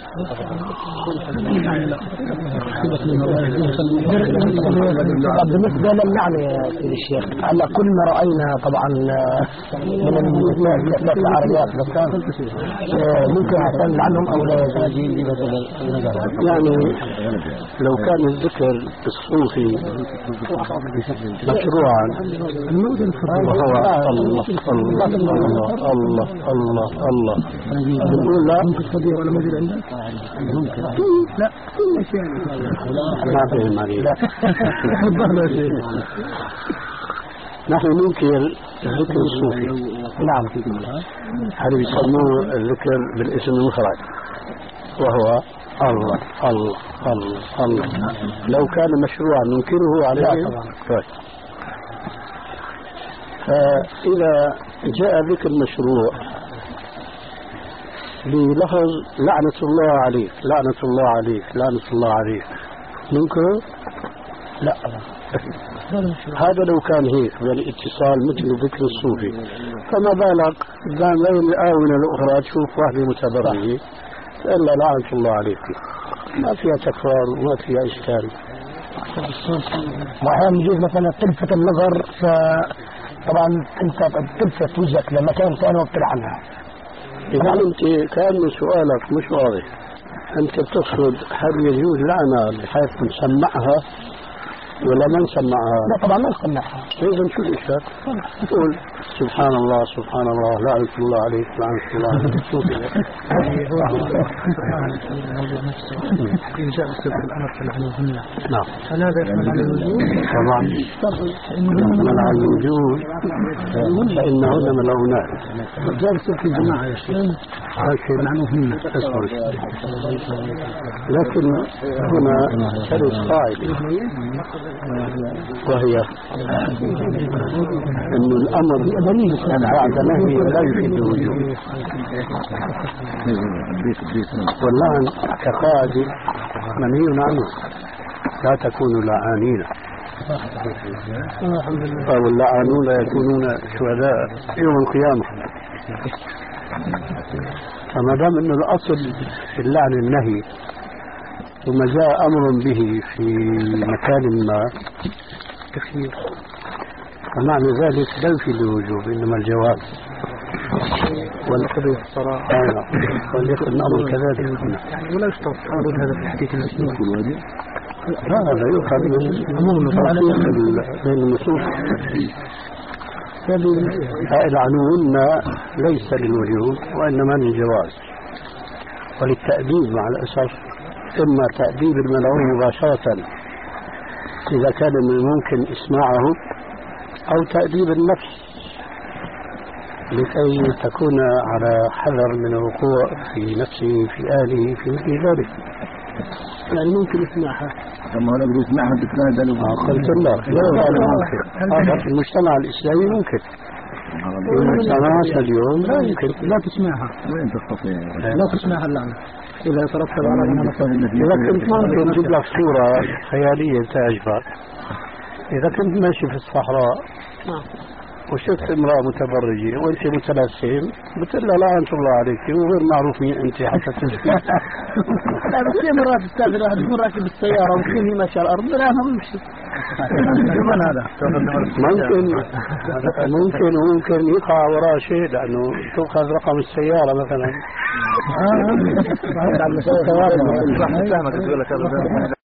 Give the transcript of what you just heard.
بالنسبة للعنة يا سيدي الشيخ، هلا كل ما رأينا طبعا من العربيات ممكن عشان عنهم أو لا. يعني لو كان الذكر الصوفي مشروعا وهو الله الله الله الله الله الله نقول لا ولا موجود عندك؟ ممكن لا ما فهم عليه نحن ننكر الذكر الصوفي. نعم. هذا يسموه الذكر بالاسم المفرد وهو الله الله الله الله. لو كان مشروعا ننكره عليه. طيب فإذا جاء ذكر مشروع بلفظ لعنة الله عليك لعنة الله عليك لعنة الله عليك ننكره؟ لا. هذا لو كان هيك بالاتصال مثل ذكر الصوفي، فما بالك بين الآونة الأخرى تشوف واحدة متبرجة إلا لعنة الله عليك، ما فيها تكرار وما فيها إشكال. وأحيانا يجوز مثلا تلفت النظر، فطبعا أنت تلفت وجهك لمكان ثاني وبتلعنها. إذا أنت كان سؤالك مش واضح، أنت تقصد هل يجوز لعنة بحيث نسمعها ولا ما نسمعها؟ لا طبعا ما نسمعها. إذا شو الإشكال؟ تقول سبحان الله سبحان الله لعنة الله عليك لعنة الله عليك. شوف إن جاء بسبب الأمر فلعنوهن. نعم. هل هذا يحمل على الوجود؟ طبعا يحمل على الوجود فإنهن ملعونات. جاء بسبب الجماعة يا شيخ. لكن لكن هنا ترد قاعدة وهي أن الأمر بعد نهي لا يفيد الوجود، واللعن كقاعدة منهي عنه لا تكونوا لعانين، واللعانون يكونون شهداء يوم القيامة. فما دام أنه الأصل في اللعن النهي ثم جاء أمر به في مكان ما تخير، فمعنى ذلك لا يفيد الوجوب إنما الجواز والقضية الصراحة وليكن الأمر كذلك. يعني ولا يشترط تعرض هذا في الحديث المسلم. لا هذا يؤخذ من عموم بين النصوص. العنون ليس للوجوب وإنما للجواز وللتأديب مع الأسف، إما تأديب الملعون مباشرة إذا كان من الممكن إسماعه، أو تأديب النفس لكي تكون على حذر من الوقوع في نفسه في أهله في مثل ذلك. يعني ممكن يسمعها كما هو نقول يسمعها بتكاد قلت الله لا هذا ممكن. هذا في المجتمع الإسلامي ممكن، في المجتمعات اليوم لا يمكن. لا تسمعها. وين تستطيع؟ لا تسمعها اللعنة إذا يترتب على أنها مثلا. إذا كنت ممكن تجيب لك صورة خيالية تعجبك، إذا كنت ماشي في الصحراء وشفت امرأة متبرجة وانت متلثم بتقول لها لعنة الله عليك وغير معروف مين انت حتى تسمع. لا بس في مرات تستاذن واحد يكون راكب السيارة ويكون هي ماشية على الأرض لا ما بيمشي. كمان هذا ممكن يقع وراء شيء لأنه تأخذ رقم السيارة مثلا.